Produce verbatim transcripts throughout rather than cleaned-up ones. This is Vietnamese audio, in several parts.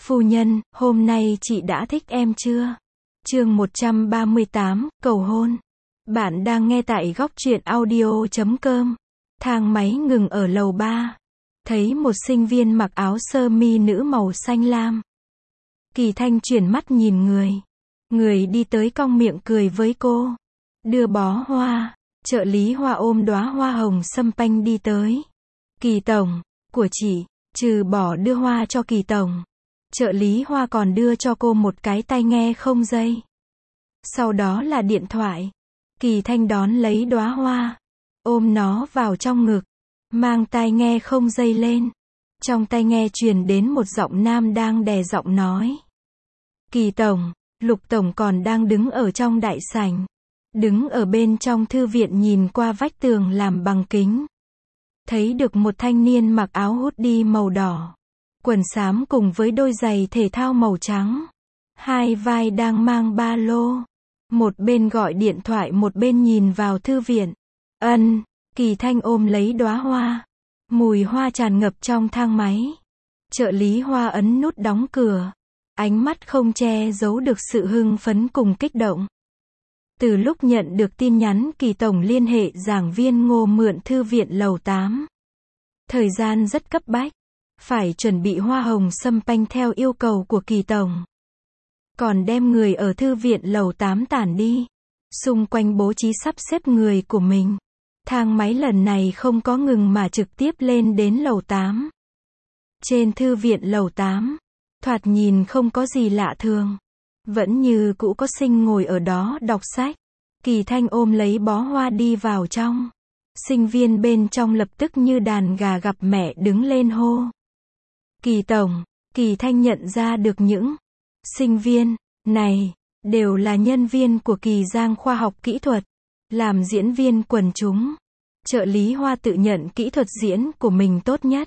Phu nhân, hôm nay chị đã thích em chưa? Chương một trăm ba mươi tám, cầu hôn. Bạn đang nghe tại góc truyện audio chấm com. Thang máy ngừng ở lầu ba. Thấy một sinh viên mặc áo sơ mi nữ màu xanh lam. Kỳ Thanh chuyển mắt nhìn người. Người đi tới cong miệng cười với cô. Đưa bó hoa. Trợ lý Hoa ôm đóa hoa hồng sâm panh đi tới. Kỳ tổng, của chị. Trừ bỏ đưa hoa cho Kỳ tổng, trợ lý Hoa còn đưa cho cô một cái tai nghe không dây. Sau đó là điện thoại. Kỳ Thanh đón lấy đóa hoa, ôm nó vào trong ngực, mang tai nghe không dây lên. Trong tai nghe truyền đến một giọng nam đang đè giọng nói. Kỳ tổng, Lục tổng còn đang đứng ở trong đại sảnh. Đứng ở bên trong thư viện nhìn qua vách tường làm bằng kính. Thấy được một thanh niên mặc áo hoodie màu đỏ, quần xám cùng với đôi giày thể thao màu trắng. Hai vai đang mang ba lô. Một bên gọi điện thoại một bên nhìn vào thư viện. Ân, Kỳ Thanh ôm lấy đóa hoa. Mùi hoa tràn ngập trong thang máy. Trợ lý Hoa ấn nút đóng cửa. Ánh mắt không che giấu được sự hưng phấn cùng kích động. Từ lúc nhận được tin nhắn Kỳ tổng liên hệ giảng viên Ngô mượn thư viện lầu tám. Thời gian rất cấp bách. Phải chuẩn bị hoa hồng sâm panh theo yêu cầu của Kỳ tổng. Còn đem người ở thư viện lầu tám tản đi. Xung quanh bố trí sắp xếp người của mình. Thang máy lần này không có ngừng mà trực tiếp lên đến lầu tám. Trên thư viện lầu tám, thoạt nhìn không có gì lạ thường. Vẫn như cũ có sinh ngồi ở đó đọc sách. Kỳ Thanh ôm lấy bó hoa đi vào trong. Sinh viên bên trong lập tức như đàn gà gặp mẹ đứng lên hô. Kỳ tổng, Kỳ Thanh nhận ra được những sinh viên này đều là nhân viên của Kỳ Giang khoa học kỹ thuật, làm diễn viên quần chúng. Trợ lý Hoa tự nhận kỹ thuật diễn của mình tốt nhất.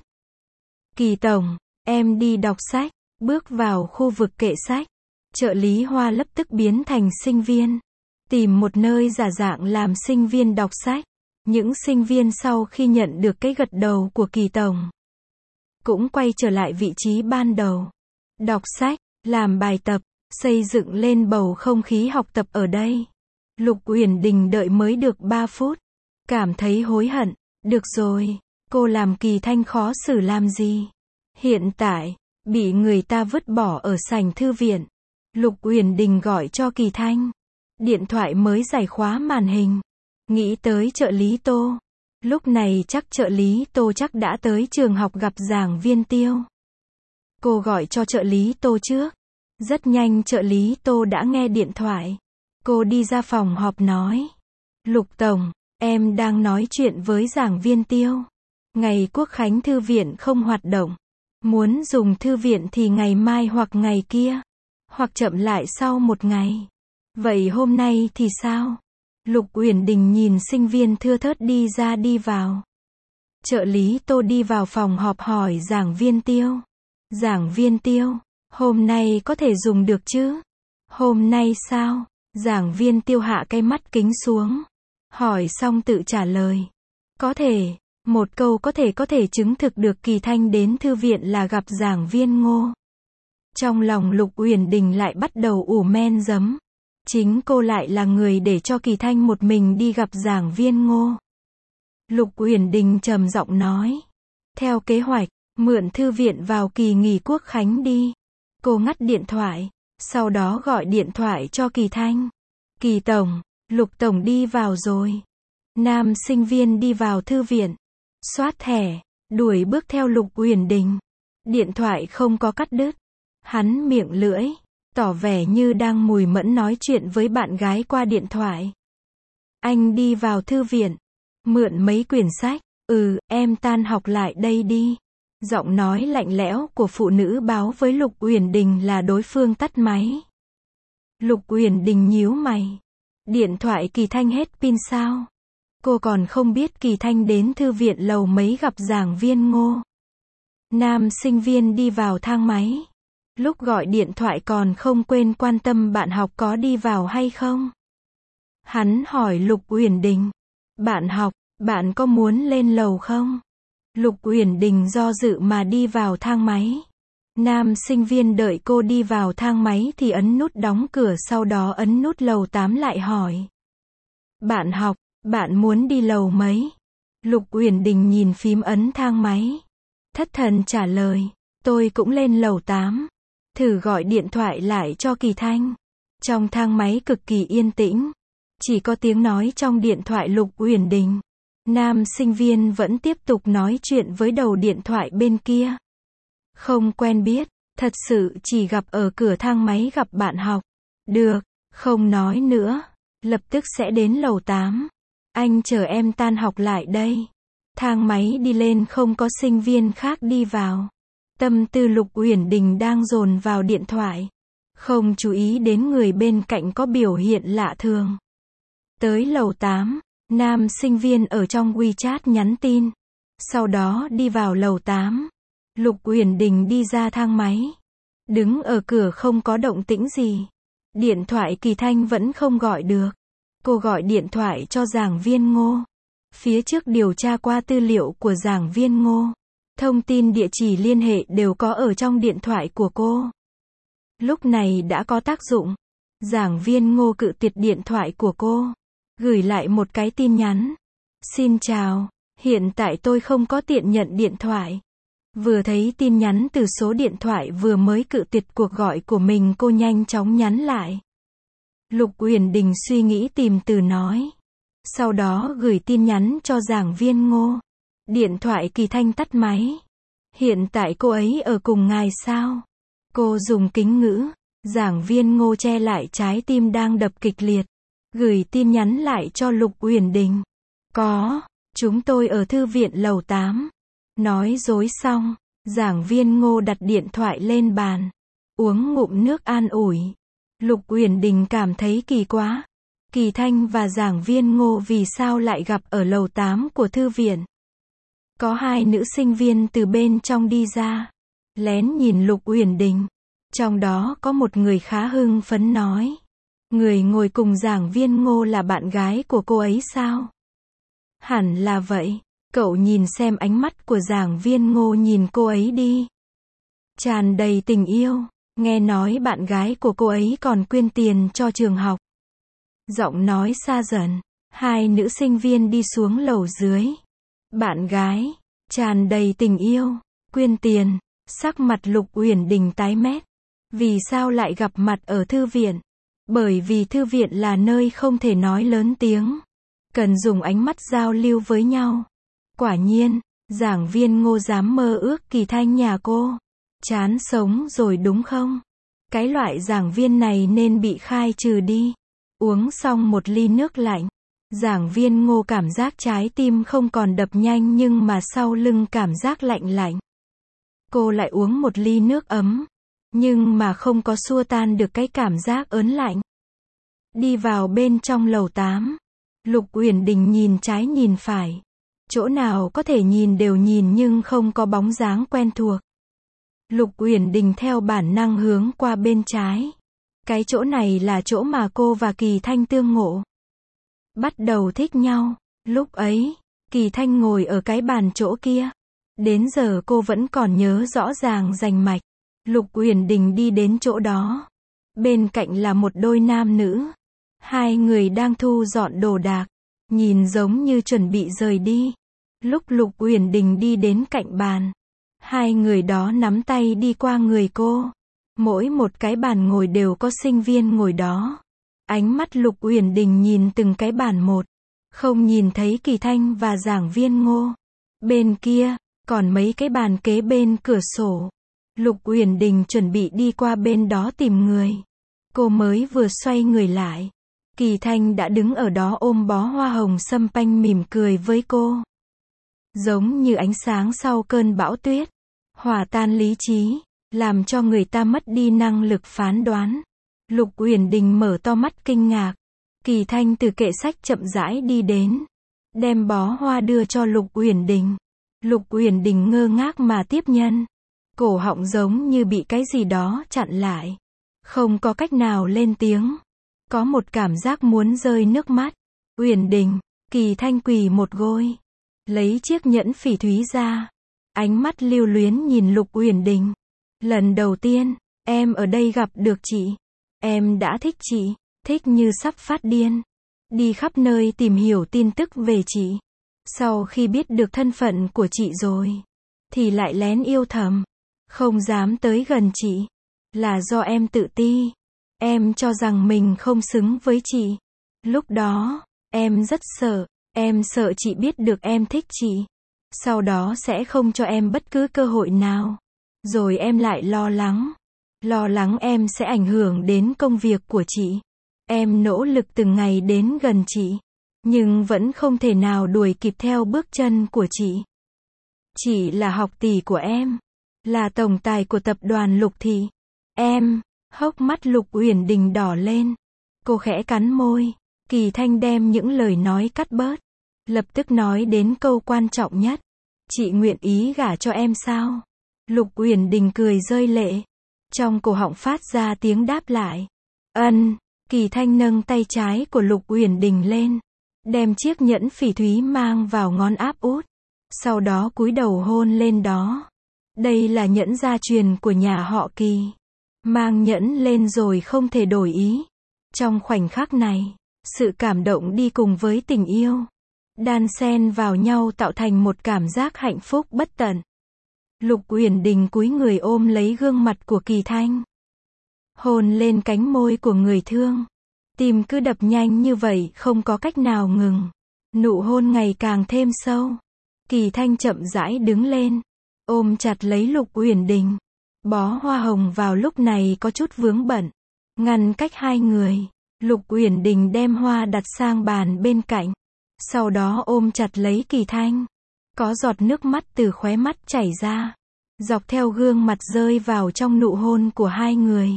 Kỳ tổng, em đi đọc sách. Bước vào khu vực kệ sách. Trợ lý Hoa lập tức biến thành sinh viên. Tìm một nơi giả dạng làm sinh viên đọc sách. Những sinh viên sau khi nhận được cái gật đầu của Kỳ tổng, cũng quay trở lại vị trí ban đầu. Đọc sách, làm bài tập, xây dựng lên bầu không khí học tập ở đây. Lục Uyển Đình đợi mới được ba phút. Cảm thấy hối hận. Được rồi, cô làm Kỳ Thanh khó xử làm gì? Hiện tại, bị người ta vứt bỏ ở sảnh thư viện. Lục Uyển Đình gọi cho Kỳ Thanh. Điện thoại mới giải khóa màn hình. Nghĩ tới trợ lý Tô. Lúc này chắc trợ lý Tô chắc đã tới trường học gặp giảng viên Tiêu. Cô gọi cho trợ lý Tô trước. Rất nhanh trợ lý Tô đã nghe điện thoại. Cô đi ra phòng họp nói. Lục tổng, em đang nói chuyện với giảng viên Tiêu. Ngày Quốc khánh thư viện không hoạt động. Muốn dùng thư viện thì ngày mai hoặc ngày kia. Hoặc chậm lại sau một ngày. Vậy hôm nay thì sao? Lục Uyển Đình nhìn sinh viên thưa thớt đi ra đi vào. Trợ lý Tô đi vào phòng họp hỏi giảng viên Tiêu. Giảng viên Tiêu, hôm nay có thể dùng được chứ? Hôm nay sao? Giảng viên Tiêu hạ cái mắt kính xuống. Hỏi xong tự trả lời. Có thể, một câu có thể có thể chứng thực được Kỳ Thanh đến thư viện là gặp giảng viên Ngô. Trong lòng Lục Uyển Đình lại bắt đầu ủ men giấm. Chính cô lại là người để cho Kỳ Thanh một mình đi gặp giảng viên Ngô. Lục Uyển Đình trầm giọng nói. Theo kế hoạch, mượn thư viện vào kỳ nghỉ Quốc khánh đi. Cô ngắt điện thoại, sau đó gọi điện thoại cho Kỳ Thanh. Kỳ tổng, Lục tổng đi vào rồi. Nam sinh viên đi vào thư viện. Soát thẻ, đuổi bước theo Lục Uyển Đình. Điện thoại không có cắt đứt. Hắn miệng lưỡi, tỏ vẻ như đang mùi mẫn nói chuyện với bạn gái qua điện thoại. Anh đi vào thư viện. Mượn mấy quyển sách. Ừ, em tan học lại đây đi. Giọng nói lạnh lẽo của phụ nữ báo với Lục Uyển Đình là đối phương tắt máy. Lục Uyển Đình nhíu mày. Điện thoại Kỳ Thanh hết pin sao? Cô còn không biết Kỳ Thanh đến thư viện lầu mấy gặp giảng viên Ngô. Nam sinh viên đi vào thang máy. Lúc gọi điện thoại còn không quên quan tâm bạn học có đi vào hay không. Hắn hỏi Lục Uyển Đình. Bạn học, bạn có muốn lên lầu không? Lục Uyển Đình do dự mà đi vào thang máy. Nam sinh viên đợi cô đi vào thang máy thì ấn nút đóng cửa, sau đó ấn nút lầu tám lại hỏi. Bạn học, bạn muốn đi lầu mấy? Lục Uyển Đình nhìn phím ấn thang máy. Thất thần trả lời, tôi cũng lên lầu tám. Thử gọi điện thoại lại cho Kỳ Thanh. Trong thang máy cực kỳ yên tĩnh. Chỉ có tiếng nói trong điện thoại Lục Uyển Đình. Nam sinh viên vẫn tiếp tục nói chuyện với đầu điện thoại bên kia. Không quen biết, thật sự chỉ gặp ở cửa thang máy gặp bạn học. Được, không nói nữa, lập tức sẽ đến lầu tám. Anh chờ em tan học lại đây. Thang máy đi lên không có sinh viên khác đi vào. Tâm tư Lục Uyển Đình đang dồn vào điện thoại. Không chú ý đến người bên cạnh có biểu hiện lạ thường. Tới lầu tám, nam sinh viên ở trong WeChat nhắn tin. Sau đó đi vào lầu tám. Lục Uyển Đình đi ra thang máy. Đứng ở cửa không có động tĩnh gì. Điện thoại Kỳ Thanh vẫn không gọi được. Cô gọi điện thoại cho giảng viên Ngô. Phía trước điều tra qua tư liệu của giảng viên Ngô. Thông tin địa chỉ liên hệ đều có ở trong điện thoại của cô. Lúc này đã có tác dụng. Giảng viên Ngô cự tuyệt điện thoại của cô. Gửi lại một cái tin nhắn. Xin chào, hiện tại tôi không có tiện nhận điện thoại. Vừa thấy tin nhắn từ số điện thoại vừa mới cự tuyệt cuộc gọi của mình, cô nhanh chóng nhắn lại. Lục Uyển Đình suy nghĩ tìm từ nói. Sau đó gửi tin nhắn cho giảng viên Ngô. Điện thoại Kỳ Thanh tắt máy. Hiện tại cô ấy ở cùng ngài sao? Cô dùng kính ngữ. Giảng viên Ngô che lại trái tim đang đập kịch liệt. Gửi tin nhắn lại cho Lục Uyển Đình. Có, chúng tôi ở thư viện lầu tám. Nói dối xong, giảng viên Ngô đặt điện thoại lên bàn. Uống ngụm nước an ủi. Lục Uyển Đình cảm thấy kỳ quá. Kỳ Thanh và giảng viên Ngô vì sao lại gặp ở lầu tám của thư viện? Có hai nữ sinh viên từ bên trong đi ra. Lén nhìn Lục Uyển Đình. Trong đó có một người khá hưng phấn nói. Người ngồi cùng giảng viên Ngô là bạn gái của cô ấy sao? Hẳn là vậy. Cậu nhìn xem ánh mắt của giảng viên Ngô nhìn cô ấy đi. Tràn đầy tình yêu. Nghe nói bạn gái của cô ấy còn quyên tiền cho trường học. Giọng nói xa dần. Hai nữ sinh viên đi xuống lầu dưới. Bạn gái. Tràn đầy tình yêu. Quyên tiền. Sắc mặt Lục Uyển Đình tái mét. Vì sao lại gặp mặt ở thư viện? Bởi vì thư viện là nơi không thể nói lớn tiếng. Cần dùng ánh mắt giao lưu với nhau. Quả nhiên, giảng viên Ngô dám mơ ước Kỳ Thanh nhà cô. Chán sống rồi đúng không? Cái loại giảng viên này nên bị khai trừ đi. Uống xong một ly nước lạnh. Giảng viên Ngô cảm giác trái tim không còn đập nhanh nhưng mà sau lưng cảm giác lạnh lạnh. Cô lại uống một ly nước ấm. Nhưng mà không có xua tan được cái cảm giác ớn lạnh. Đi vào bên trong lầu tám. Lục Uyển Đình nhìn trái nhìn phải. Chỗ nào có thể nhìn đều nhìn nhưng không có bóng dáng quen thuộc. Lục Uyển Đình theo bản năng hướng qua bên trái. Cái chỗ này là chỗ mà cô và Kỳ Thanh tương ngộ. Bắt đầu thích nhau. Lúc ấy, Kỳ Thanh ngồi ở cái bàn chỗ kia. Đến giờ cô vẫn còn nhớ rõ ràng rành mạch. Lục Uyển Đình đi đến chỗ đó. Bên cạnh là một đôi nam nữ. Hai người đang thu dọn đồ đạc. Nhìn giống như chuẩn bị rời đi. Lúc Lục Uyển Đình đi đến cạnh bàn. Hai người đó nắm tay đi qua người cô. Mỗi một cái bàn ngồi đều có sinh viên ngồi đó. Ánh mắt Lục Uyển Đình nhìn từng cái bàn một. Không nhìn thấy Kỳ Thanh và giảng viên Ngô. Bên kia, còn mấy cái bàn kế bên cửa sổ. Lục Uyển Đình chuẩn bị đi qua bên đó tìm người. Cô mới vừa xoay người lại. Kỳ Thanh đã đứng ở đó ôm bó hoa hồng sâm panh mỉm cười với cô. Giống như ánh sáng sau cơn bão tuyết. Hòa tan lý trí. Làm cho người ta mất đi năng lực phán đoán. Lục Uyển Đình mở to mắt kinh ngạc. Kỳ Thanh từ kệ sách chậm rãi đi đến. Đem bó hoa đưa cho Lục Uyển Đình. Lục Uyển Đình ngơ ngác mà tiếp nhận. Cổ họng giống như bị cái gì đó chặn lại. Không có cách nào lên tiếng. Có một cảm giác muốn rơi nước mắt. Uyển Đình. Kỳ Thanh quỳ một gối. Lấy chiếc nhẫn phỉ thúy ra. Ánh mắt lưu luyến nhìn Lục Uyển Đình. Lần đầu tiên, em ở đây gặp được chị. Em đã thích chị, thích như sắp phát điên. Đi khắp nơi tìm hiểu tin tức về chị. Sau khi biết được thân phận của chị rồi, thì lại lén yêu thầm. Không dám tới gần chị. Là do em tự ti. Em cho rằng mình không xứng với chị. Lúc đó, em rất sợ. Em sợ chị biết được em thích chị. Sau đó sẽ không cho em bất cứ cơ hội nào. Rồi em lại lo lắng. Lo lắng em sẽ ảnh hưởng đến công việc của chị. Em nỗ lực từng ngày đến gần chị. Nhưng vẫn không thể nào đuổi kịp theo bước chân của chị. Chị là học tỷ của em. Là tổng tài của tập đoàn Lục Thị. Em, hốc mắt Lục Uyển Đình đỏ lên. Cô khẽ cắn môi. Kỳ Thanh đem những lời nói cắt bớt. Lập tức nói đến câu quan trọng nhất. Chị nguyện ý gả cho em sao? Lục Uyển Đình cười rơi lệ. Trong cổ họng phát ra tiếng đáp lại. Ân. Kỳ Thanh nâng tay trái của Lục Uyển Đình lên. Đem chiếc nhẫn phỉ thúy mang vào ngón áp út. Sau đó cúi đầu hôn lên đó. Đây là nhẫn gia truyền của nhà họ Kỳ. Mang nhẫn lên rồi không thể đổi ý. Trong khoảnh khắc này, sự cảm động đi cùng với tình yêu. Đan xen vào nhau tạo thành một cảm giác hạnh phúc bất tận. Lục Uyển Đình cúi người ôm lấy gương mặt của Kỳ Thanh. Hôn lên cánh môi của người thương. Tim cứ đập nhanh như vậy không có cách nào ngừng. Nụ hôn ngày càng thêm sâu. Kỳ Thanh chậm rãi đứng lên. Ôm chặt lấy Lục Uyển Đình. Bó hoa hồng vào lúc này có chút vướng bận. Ngăn cách hai người. Lục Uyển Đình đem hoa đặt sang bàn bên cạnh. Sau đó ôm chặt lấy Kỳ Thanh. Có giọt nước mắt từ khóe mắt chảy ra. Dọc theo gương mặt rơi vào trong nụ hôn của hai người.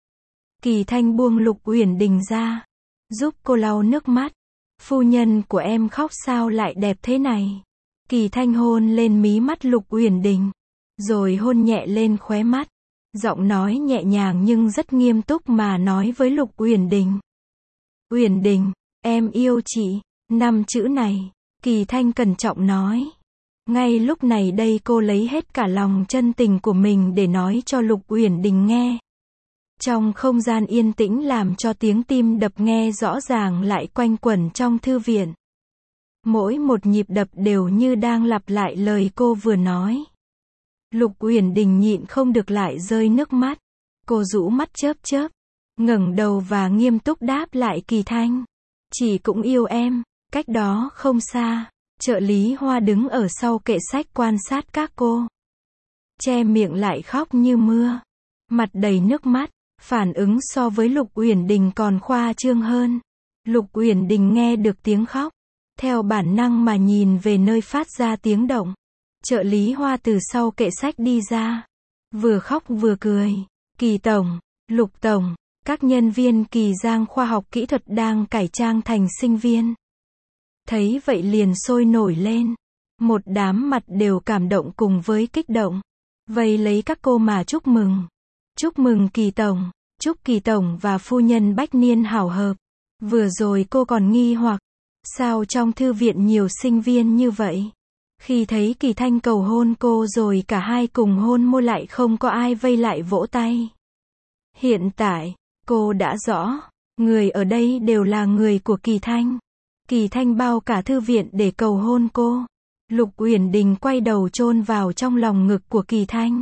Kỳ Thanh buông Lục Uyển Đình ra. Giúp cô lau nước mắt. Phu nhân của em khóc sao lại đẹp thế này? Kỳ Thanh hôn lên mí mắt Lục Uyển Đình. Rồi hôn nhẹ lên khóe mắt. Giọng nói nhẹ nhàng nhưng rất nghiêm túc mà nói với Lục Uyển Đình. Uyển Đình, em yêu chị. Năm chữ này, Kỳ Thanh cẩn trọng nói. Ngay lúc này đây cô lấy hết cả lòng chân tình của mình để nói cho Lục Uyển Đình nghe. Trong không gian yên tĩnh làm cho tiếng tim đập nghe rõ ràng lại quanh quẩn trong thư viện. Mỗi một nhịp đập đều như đang lặp lại lời cô vừa nói. Lục Uyển Đình nhịn không được lại rơi nước mắt. Cô rũ mắt chớp chớp, ngẩng đầu và nghiêm túc đáp lại Kỳ Thanh. Chị cũng yêu em. Cách đó không xa, trợ lý Hoa đứng ở sau kệ sách quan sát các cô. Che miệng lại khóc như mưa. Mặt đầy nước mắt, phản ứng so với Lục Uyển Đình còn khoa trương hơn. Lục Uyển Đình nghe được tiếng khóc. Theo bản năng mà nhìn về nơi phát ra tiếng động. Trợ lý Hoa từ sau kệ sách đi ra. Vừa khóc vừa cười. Kỳ Tổng, Lục Tổng, các nhân viên Kỳ Giang khoa học kỹ thuật đang cải trang thành sinh viên. Thấy vậy liền sôi nổi lên. Một đám mặt đều cảm động cùng với kích động. Vây lấy các cô mà chúc mừng. Chúc mừng Kỳ Tổng. Chúc Kỳ Tổng và phu nhân Bách Niên hảo hợp. Vừa rồi cô còn nghi hoặc. Sao trong thư viện nhiều sinh viên như vậy? Khi thấy Kỳ Thanh cầu hôn cô rồi cả hai cùng hôn môi lại không có ai vây lại vỗ tay. Hiện tại, cô đã rõ. Người ở đây đều là người của Kỳ Thanh. Kỳ Thanh bao cả thư viện để cầu hôn cô. Lục Uyển Đình quay đầu chôn vào trong lòng ngực của Kỳ Thanh.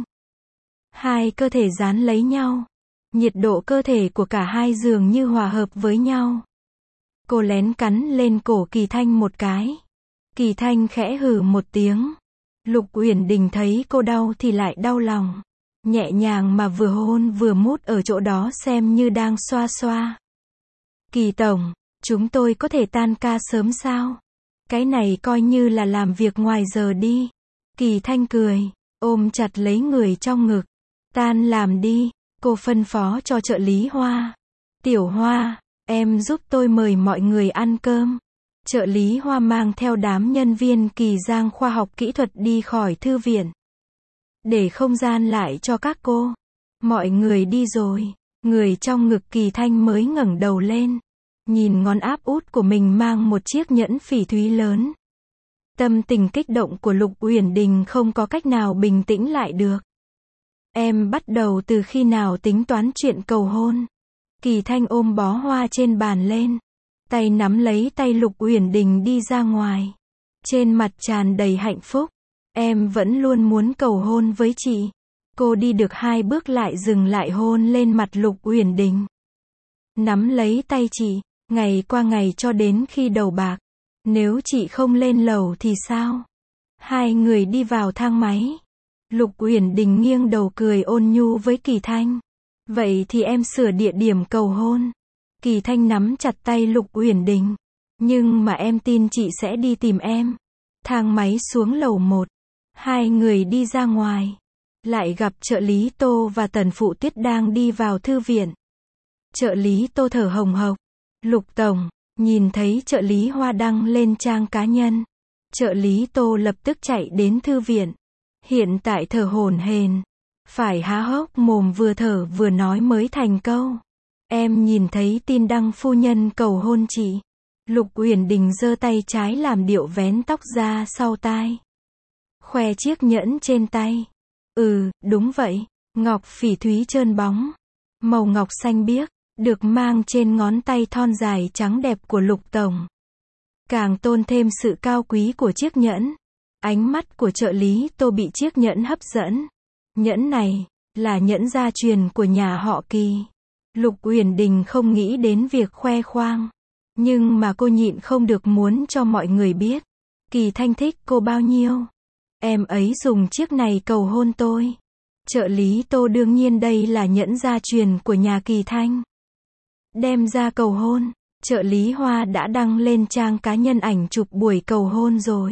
Hai cơ thể dán lấy nhau. Nhiệt độ cơ thể của cả hai dường như hòa hợp với nhau. Cô lén cắn lên cổ Kỳ Thanh một cái. Kỳ Thanh khẽ hừ một tiếng. Lục Uyển Đình thấy cô đau thì lại đau lòng. Nhẹ nhàng mà vừa hôn vừa mút ở chỗ đó xem như đang xoa xoa. Kỳ Tổng, chúng tôi có thể tan ca sớm sao? Cái này coi như là làm việc ngoài giờ đi. Kỳ Thanh cười, ôm chặt lấy người trong ngực. Tan làm đi, cô phân phó cho trợ lý Hoa. Tiểu Hoa, em giúp tôi mời mọi người ăn cơm. Trợ lý Hoa mang theo đám nhân viên Kỳ Giang khoa học kỹ thuật đi khỏi thư viện. Để không gian lại cho các cô. Mọi người đi rồi, người trong ngực Kỳ Thanh mới ngẩng đầu lên. Nhìn ngón áp út của mình mang một chiếc nhẫn phỉ thúy lớn. Tâm tình kích động của Lục Uyển Đình không có cách nào bình tĩnh lại được. Em bắt đầu từ khi nào tính toán chuyện cầu hôn? Kỳ Thanh ôm bó hoa trên bàn lên, tay nắm lấy tay Lục Uyển Đình đi ra ngoài. Trên mặt tràn đầy hạnh phúc. Em vẫn luôn muốn cầu hôn với chị. Cô đi được hai bước lại dừng lại hôn lên mặt Lục Uyển Đình. Nắm lấy tay chị, ngày qua ngày cho đến khi đầu bạc. Nếu chị không lên lầu thì sao? Hai người đi vào thang máy. Lục Uyển Đình nghiêng đầu cười ôn nhu với Kỳ Thanh. Vậy thì em sửa địa điểm cầu hôn. Kỳ Thanh nắm chặt tay Lục Uyển Đình. Nhưng mà em tin chị sẽ đi tìm em. Thang máy xuống lầu một. Hai người đi ra ngoài. Lại gặp trợ lý Tô và Tần Phụ Tuyết đang đi vào thư viện. Trợ lý Tô thở hồng hộc. Lục Tổng, nhìn thấy trợ lý Hoa đăng lên trang cá nhân. Trợ lý Tô lập tức chạy đến thư viện. Hiện tại thở hổn hển, phải há hốc mồm vừa thở vừa nói mới thành câu. Em nhìn thấy tin đăng phu nhân cầu hôn chị. Lục Uyển Đình giơ tay trái làm điệu vén tóc ra sau tai. Khoe chiếc nhẫn trên tay. Ừ, đúng vậy. Ngọc phỉ thúy trơn bóng. Màu ngọc xanh biếc, được mang trên ngón tay thon dài trắng đẹp của Lục Tổng. Càng tôn thêm sự cao quý của chiếc nhẫn. Ánh mắt của trợ lý Tô bị chiếc nhẫn hấp dẫn. Nhẫn này, là nhẫn gia truyền của nhà họ Kỳ. Lục Uyển Đình không nghĩ đến việc khoe khoang. Nhưng mà cô nhịn không được muốn cho mọi người biết. Kỳ Thanh thích cô bao nhiêu. Em ấy dùng chiếc này cầu hôn tôi. Trợ lý Tô đương nhiên đây là nhẫn gia truyền của nhà Kỳ Thanh. Đem ra cầu hôn. Trợ lý Hoa đã đăng lên trang cá nhân ảnh chụp buổi cầu hôn rồi.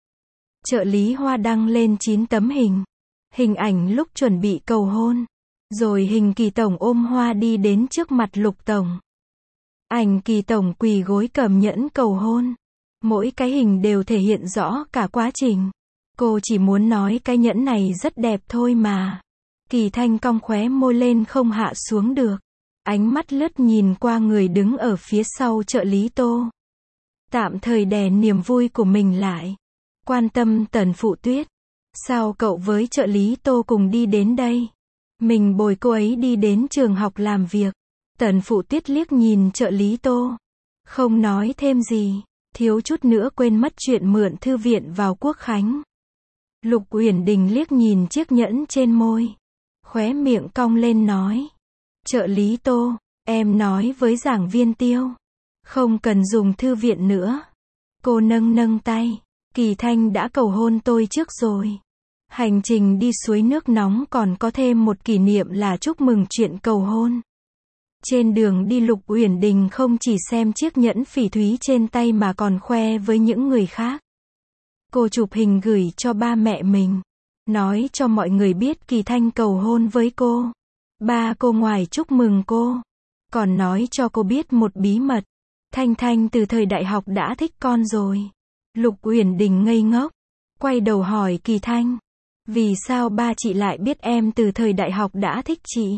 Trợ lý Hoa đăng lên chín tấm hình. Hình ảnh lúc chuẩn bị cầu hôn. Rồi hình Kỳ Tổng ôm hoa đi đến trước mặt Lục Tổng. Ảnh Kỳ Tổng quỳ gối cầm nhẫn cầu hôn. Mỗi cái hình đều thể hiện rõ cả quá trình. Cô chỉ muốn nói cái nhẫn này rất đẹp thôi mà. Kỳ Thanh cong khóe môi lên không hạ xuống được. Ánh mắt lướt nhìn qua người đứng ở phía sau trợ lý Tô. Tạm thời đè niềm vui của mình lại. Quan tâm Tần Phụ Tuyết. Sao cậu với trợ lý Tô cùng đi đến đây? Mình bồi cô ấy đi đến trường học làm việc. Tần Phụ Tuyết liếc nhìn trợ lý Tô. Không nói thêm gì. Thiếu chút nữa quên mất chuyện mượn thư viện vào Quốc Khánh. Lục Uyển Đình liếc nhìn chiếc nhẫn trên môi. Khóe miệng cong lên nói. Trợ lý Tô, em nói với giảng viên Tiêu. Không cần dùng thư viện nữa. Cô nâng nâng tay. Kỳ Thanh đã cầu hôn tôi trước rồi. Hành trình đi suối nước nóng còn có thêm một kỷ niệm là chúc mừng chuyện cầu hôn. Trên đường đi Lục Uyển Đình không chỉ xem chiếc nhẫn phỉ thúy trên tay mà còn khoe với những người khác. Cô chụp hình gửi cho ba mẹ mình. Nói cho mọi người biết Kỳ Thanh cầu hôn với cô. Ba cô ngoài chúc mừng cô. Còn nói cho cô biết một bí mật. Thanh Thanh từ thời đại học đã thích con rồi. Lục Uyển Đình ngây ngốc. Quay đầu hỏi Kỳ Thanh. Vì sao ba chị lại biết em từ thời đại học đã thích chị?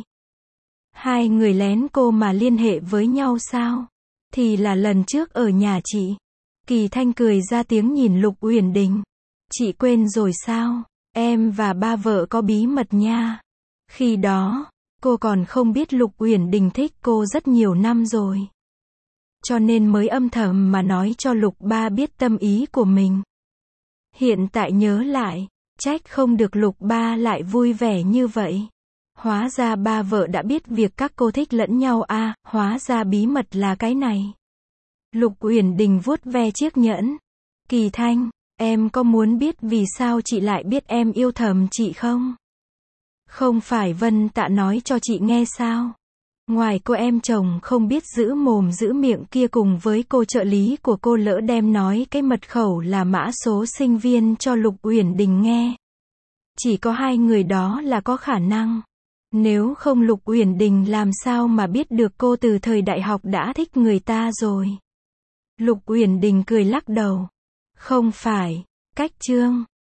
Hai người lén cô mà liên hệ với nhau sao? Thì là lần trước ở nhà chị. Kỳ Thanh cười ra tiếng nhìn Lục Uyển Đình. Chị quên rồi sao? Em và ba vợ có bí mật nha. Khi đó, cô còn không biết Lục Uyển Đình thích cô rất nhiều năm rồi. Cho nên mới âm thầm mà nói cho Lục ba biết tâm ý của mình. Hiện tại nhớ lại, trách không được Lục ba lại vui vẻ như vậy. Hóa ra ba vợ đã biết việc các cô thích lẫn nhau à, hóa ra bí mật là cái này. Lục Uyển Đình vuốt ve chiếc nhẫn. Kỳ Thanh, em có muốn biết vì sao chị lại biết em yêu thầm chị không? Không phải Vân Tạ nói cho chị nghe sao? Ngoài cô em chồng không biết giữ mồm giữ miệng kia cùng với cô trợ lý của cô lỡ đem nói cái mật khẩu là mã số sinh viên cho Lục Uyển Đình nghe. Chỉ có hai người đó là có khả năng. Nếu không Lục Uyển Đình làm sao mà biết được cô từ thời đại học đã thích người ta rồi. Lục Uyển Đình cười lắc đầu. Không phải, cách chương.